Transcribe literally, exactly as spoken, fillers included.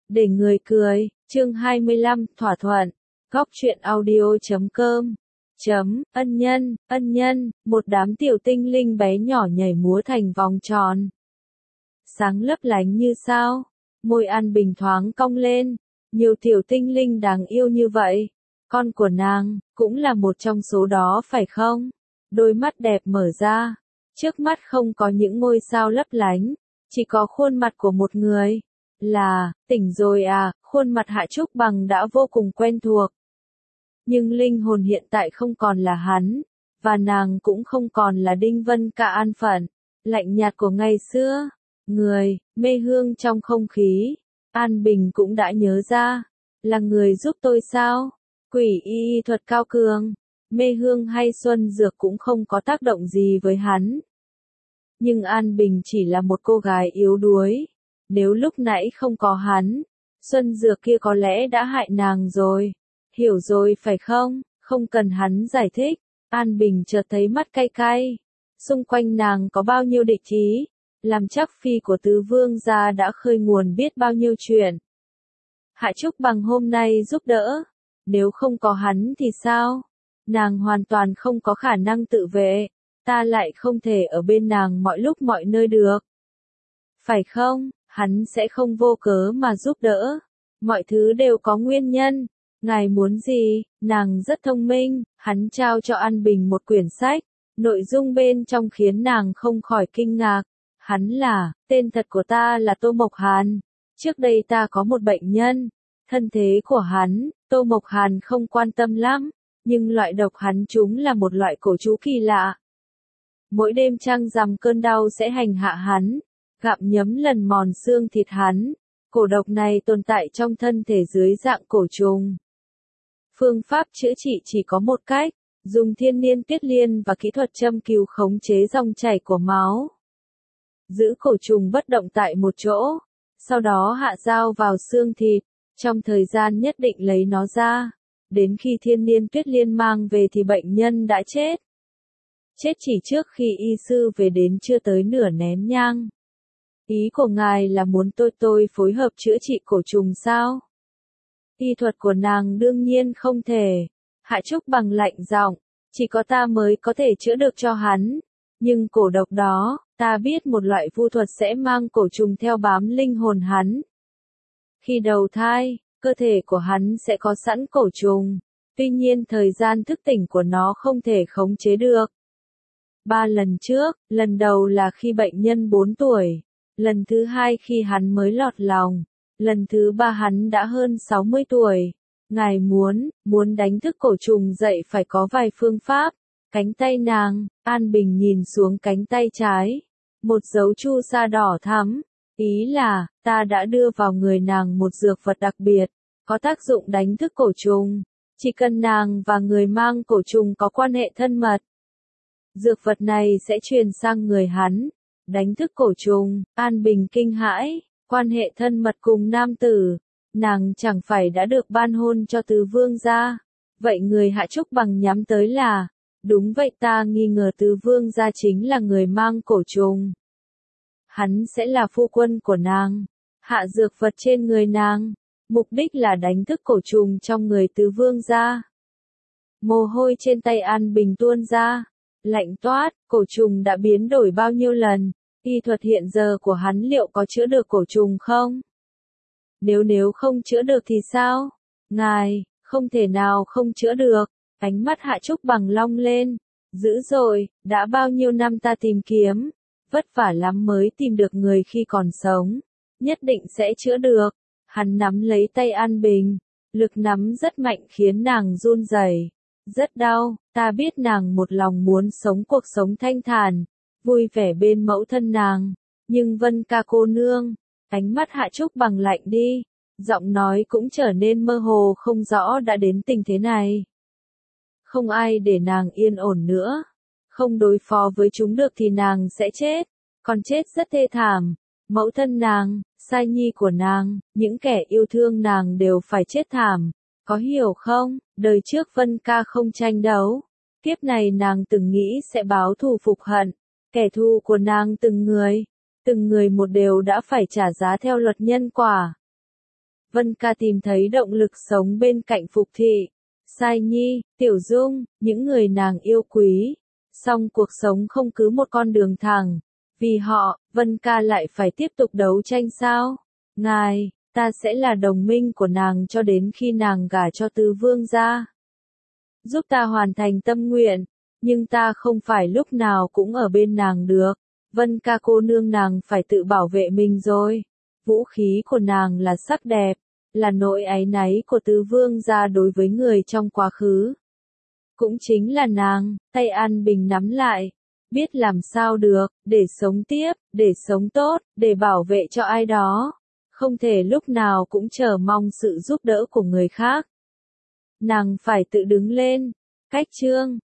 Để người cười, chương hai mươi lăm, thỏa thuận. Góc truyện audio chấm com. Chấm, ân nhân, ân nhân, một đám tiểu tinh linh bé nhỏ nhảy múa thành vòng tròn. Sáng lấp lánh như sao, môi An Bình thoáng cong lên, nhiều tiểu tinh linh đáng yêu như vậy. Con của nàng, cũng là một trong số đó phải không? Đôi mắt đẹp mở ra, trước mắt không có những ngôi sao lấp lánh, chỉ có khuôn mặt của một người. Là, tỉnh rồi à, khuôn mặt Hạ Trúc Bằng đã vô cùng quen thuộc. Nhưng linh hồn hiện tại không còn là hắn, và nàng cũng không còn là Đinh Vân Ca an phận, lạnh nhạt của ngày xưa. Người, mê hương trong không khí, An Bình cũng đã nhớ ra, là người giúp tôi sao? Quỷ y thuật cao cường, mê hương hay xuân dược cũng không có tác động gì với hắn. Nhưng An Bình chỉ là một cô gái yếu đuối. Nếu lúc nãy không có hắn, xuân dược kia có lẽ đã hại nàng rồi. Hiểu rồi phải không? Không cần hắn giải thích. An Bình chợt thấy mắt cay cay. Xung quanh nàng có bao nhiêu địch ý. Làm chắc phi của tứ vương gia đã khơi nguồn biết bao nhiêu chuyện. Hạ Trúc Bằng hôm nay giúp đỡ. Nếu không có hắn thì sao? Nàng hoàn toàn không có khả năng tự vệ. Ta lại không thể ở bên nàng mọi lúc mọi nơi được. Phải không? Hắn sẽ không vô cớ mà giúp đỡ. Mọi thứ đều có nguyên nhân. Ngài muốn gì? Nàng rất thông minh. Hắn trao cho An Bình một quyển sách. Nội dung bên trong khiến nàng không khỏi kinh ngạc. Hắn là, tên thật của ta là Tô Mộc Hàn. Trước đây ta có một bệnh nhân. Thân thế của hắn, Tô Mộc Hàn không quan tâm lắm. Nhưng loại độc hắn trúng là một loại cổ trú kỳ lạ. Mỗi đêm trăng rằm cơn đau sẽ hành hạ hắn. Gặm nhấm lần mòn xương thịt hắn. Cổ độc này tồn tại trong thân thể dưới dạng cổ trùng. Phương pháp chữa trị chỉ có một cách, dùng thiên niên tiết liên và kỹ thuật châm cứu khống chế dòng chảy của máu. Giữ cổ trùng bất động tại một chỗ, sau đó hạ dao vào xương thịt, trong thời gian nhất định lấy nó ra. Đến khi thiên niên tuyết liên mang về thì bệnh nhân đã chết. Chết chỉ trước khi y sư về đến chưa tới nửa nén nhang. Ý của ngài là muốn tôi tôi phối hợp chữa trị cổ trùng sao? Y thuật của nàng đương nhiên không thể. Hạ Trúc Bằng lạnh giọng, chỉ có ta mới có thể chữa được cho hắn. Nhưng cổ độc đó, ta biết một loại vu thuật sẽ mang cổ trùng theo bám linh hồn hắn. Khi đầu thai, cơ thể của hắn sẽ có sẵn cổ trùng. Tuy nhiên thời gian thức tỉnh của nó không thể khống chế được. Ba lần trước, lần đầu là khi bệnh nhân bốn tuổi. Lần thứ hai khi hắn mới lọt lòng. Lần thứ ba hắn đã hơn sáu mươi tuổi. Ngài muốn, muốn đánh thức cổ trùng dậy phải có vài phương pháp. Cánh tay nàng, An Bình nhìn xuống cánh tay trái. Một dấu chu sa đỏ thắm. Ý là, ta đã đưa vào người nàng một dược vật đặc biệt. Có tác dụng đánh thức cổ trùng. Chỉ cần nàng và người mang cổ trùng có quan hệ thân mật. Dược vật này sẽ truyền sang người hắn. Đánh thức cổ trùng, An Bình kinh hãi, quan hệ thân mật cùng nam tử, nàng chẳng phải đã được ban hôn cho tứ vương gia. Vậy người Hạ Trúc Bằng nhắm tới là, đúng vậy ta nghi ngờ tứ vương gia chính là người mang cổ trùng. Hắn sẽ là phu quân của nàng, hạ dược vật trên người nàng, mục đích là đánh thức cổ trùng trong người tứ vương gia. Mồ hôi trên tay An Bình tuôn ra, lạnh toát, cổ trùng đã biến đổi bao nhiêu lần. Y thuật hiện giờ của hắn liệu có chữa được cổ trùng không? Nếu nếu không chữa được thì sao? Ngài, không thể nào không chữa được. Ánh mắt Hạ Trúc Bằng long lên. Dữ rồi, đã bao nhiêu năm ta tìm kiếm. Vất vả lắm mới tìm được người khi còn sống. Nhất định sẽ chữa được. Hắn nắm lấy tay An Bình. Lực nắm rất mạnh khiến nàng run rẩy. Rất đau, ta biết nàng một lòng muốn sống cuộc sống thanh thản. Vui vẻ bên mẫu thân nàng, nhưng Vân Ca cô nương, ánh mắt Hạ Trúc Bằng lạnh đi, giọng nói cũng trở nên mơ hồ không rõ đã đến tình thế này. Không ai để nàng yên ổn nữa, không đối phó với chúng được thì nàng sẽ chết, còn chết rất thê thảm, mẫu thân nàng, sai nhi của nàng, những kẻ yêu thương nàng đều phải chết thảm, có hiểu không? Đời trước Vân Ca không tranh đấu, kiếp này nàng từng nghĩ sẽ báo thù phục hận. Kẻ thù của nàng từng người, từng người một đều đã phải trả giá theo luật nhân quả. Vân Ca tìm thấy động lực sống bên cạnh Phục Thị, Sai Nhi, Tiểu Dung, những người nàng yêu quý. Song cuộc sống không cứ một con đường thẳng. Vì họ, Vân Ca lại phải tiếp tục đấu tranh sao? Ngài, ta sẽ là đồng minh của nàng cho đến khi nàng gả cho Tứ Vương gia. Giúp ta hoàn thành tâm nguyện, nhưng ta không phải lúc nào cũng ở bên nàng được. Vân Ca cô nương nàng phải tự bảo vệ mình rồi. Vũ khí của nàng là sắc đẹp, là nỗi áy náy của Tứ Vương gia đối với người trong quá khứ. Cũng chính là nàng, tay An Bình nắm lại, biết làm sao được, để sống tiếp, để sống tốt, để bảo vệ cho ai đó. Không thể lúc nào cũng chờ mong sự giúp đỡ của người khác. Nàng phải tự đứng lên. Cách chương